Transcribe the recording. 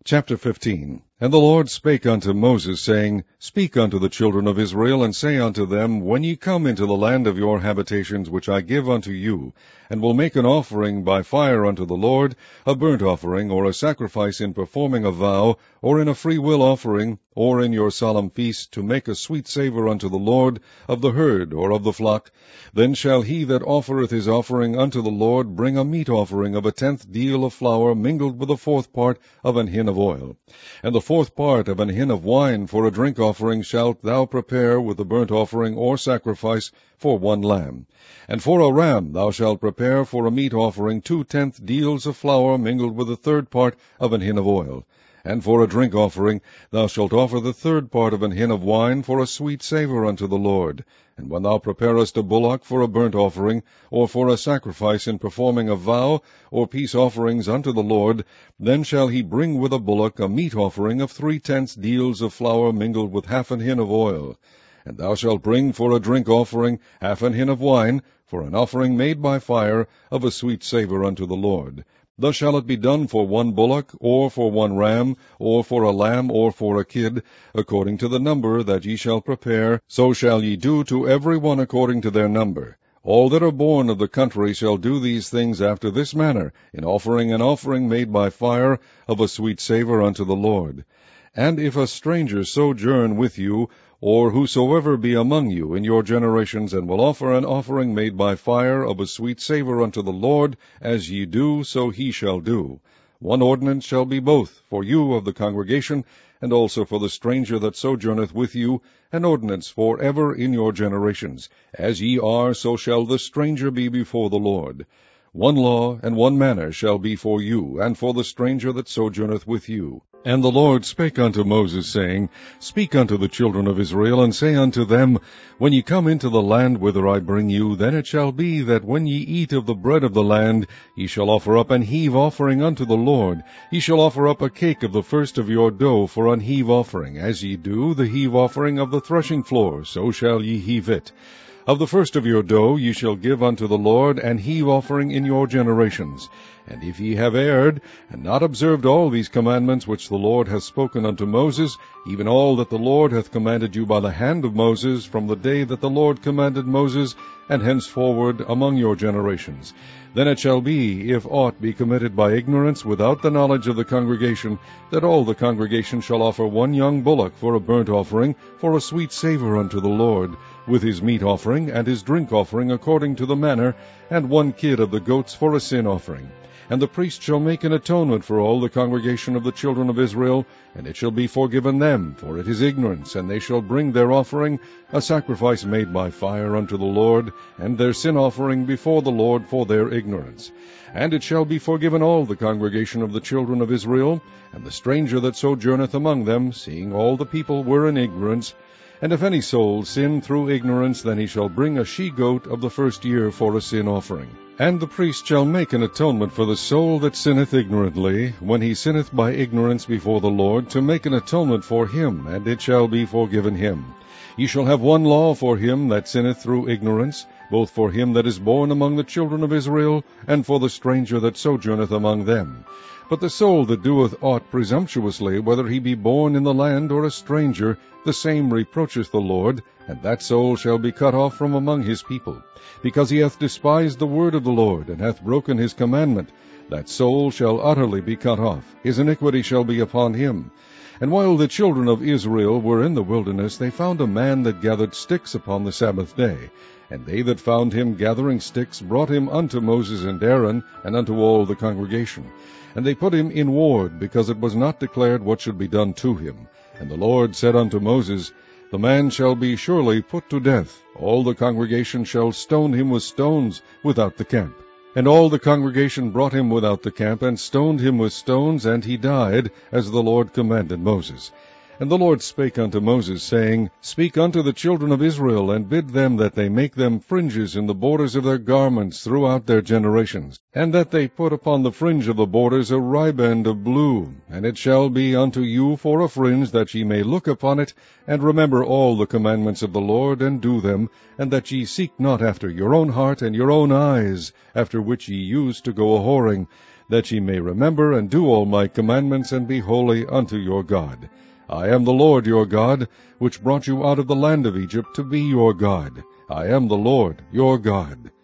Chapter 15. And the Lord spake unto Moses, saying, Speak unto the children of Israel, and say unto them, When ye come into the land of your habitations, which I give unto you, and will make an offering by fire unto the Lord, a burnt offering, or a sacrifice in performing a vow, or in a freewill offering, or in your solemn feast, to make a sweet savour unto the Lord, of the herd or of the flock, then shall he that offereth his offering unto the Lord bring a meat offering of a 10th deal of flour mingled with a 4th part of an hin of oil. And the 4th part of an hin of wine for a drink offering shalt thou prepare with the burnt offering or sacrifice for 1 lamb. And for a ram thou shalt prepare for a meat offering 2 10th deals of flour mingled with the 3rd part of an hin of oil. And for a drink offering thou shalt offer the 3rd part of an hin of wine for a sweet savour unto the Lord. And when thou preparest a bullock for a burnt offering, or for a sacrifice in performing a vow, or peace offerings unto the Lord, then shall he bring with a bullock a meat offering of 3/10 deals of flour mingled with half an hin of oil. And thou shalt bring for a drink offering half an hin of wine, for an offering made by fire of a sweet savour unto the Lord. Thus shall it be done for 1 bullock, or for 1 ram, or for a lamb, or for a kid, according to the number that ye shall prepare, so shall ye do to every one according to their number. All that are born of the country shall do these things after this manner, in offering an offering made by fire of a sweet savour unto the Lord. And if a stranger sojourn with you, or whosoever be among you in your generations, and will offer an offering made by fire of a sweet savour unto the Lord, as ye do, so he shall do. 1 ordinance shall be both for you of the congregation, and also for the stranger that sojourneth with you, an ordinance for ever in your generations. As ye are, so shall the stranger be before the Lord. 1 law and 1 manner shall be for you, and for the stranger that sojourneth with you. And the Lord spake unto Moses, saying, Speak unto the children of Israel, and say unto them, When ye come into the land whither I bring you, then it shall be that when ye eat of the bread of the land, ye shall offer up an heave offering unto the Lord. Ye shall offer up a cake of the first of your dough for an heave offering. As ye do the heave offering of the threshing floor, so shall ye heave it. Of the first of your dough ye shall give unto the Lord an heave offering in your generations. And if ye have erred, and not observed all these commandments which the Lord hath spoken unto Moses, even all that the Lord hath commanded you by the hand of Moses, from the day that the Lord commanded Moses, and henceforward among your generations, then it shall be, if aught be committed by ignorance without the knowledge of the congregation, that all the congregation shall offer 1 young bullock for a burnt offering, for a sweet savour unto the Lord, with his meat offering and his drink offering according to the manner, and 1 kid of the goats for a sin offering. And the priest shall make an atonement for all the congregation of the children of Israel, and it shall be forgiven them, for it is ignorance, and they shall bring their offering, a sacrifice made by fire unto the Lord, and their sin offering before the Lord for their ignorance. And it shall be forgiven all the congregation of the children of Israel, and the stranger that sojourneth among them, seeing all the people were in ignorance. And if any soul sin through ignorance, then he shall bring a she-goat of the first year for a sin offering. And the priest shall make an atonement for the soul that sinneth ignorantly, when he sinneth by ignorance before the Lord, to make an atonement for him, and it shall be forgiven him. Ye shall have 1 law for him that sinneth through ignorance, both for him that is born among the children of Israel, and for the stranger that sojourneth among them. But the soul that doeth aught presumptuously, whether he be born in the land or a stranger, the same reproacheth the Lord, and that soul shall be cut off from among his people. Because he hath despised the word of the Lord, and hath broken his commandment, that soul shall utterly be cut off. His iniquity shall be upon him. And while the children of Israel were in the wilderness, they found a man that gathered sticks upon the Sabbath day. And they that found him gathering sticks brought him unto Moses and Aaron, and unto all the congregation. And they put him in ward, because it was not declared what should be done to him. And the Lord said unto Moses, The man shall be surely put to death. All the congregation shall stone him with stones without the camp. And all the congregation brought him without the camp, and stoned him with stones, and he died, as the Lord commanded Moses. And the Lord spake unto Moses, saying, Speak unto the children of Israel, and bid them that they make them fringes in the borders of their garments throughout their generations, and that they put upon the fringe of the borders a riband of blue. And it shall be unto you for a fringe, that ye may look upon it, and remember all the commandments of the Lord, and do them, and that ye seek not after your own heart and your own eyes, after which ye used to go a-whoring. that ye may remember and do all my commandments, and be holy unto your God. I am the Lord your God, which brought you out of the land of Egypt, to be your God. I am the Lord your God.